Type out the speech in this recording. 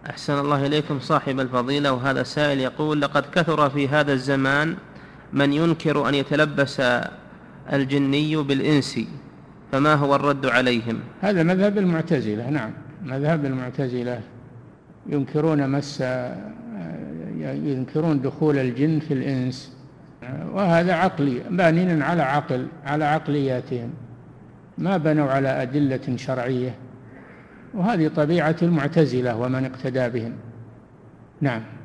أحسن الله إليكم صاحب الفضيلة. وهذا سائل يقول: لقد كثر في هذا الزمان من ينكر أن يتلبس الجني بالإنس، فما هو الرد عليهم؟ هذا مذهب المعتزلة. نعم، مذهب المعتزلة ينكرون دخول الجن في الإنس، وهذا عقلي، بانين على عقلياتهم، ما بنوا على أدلة شرعية، وهذه طبيعة المعتزلة ومن اقتدى بهم. نعم.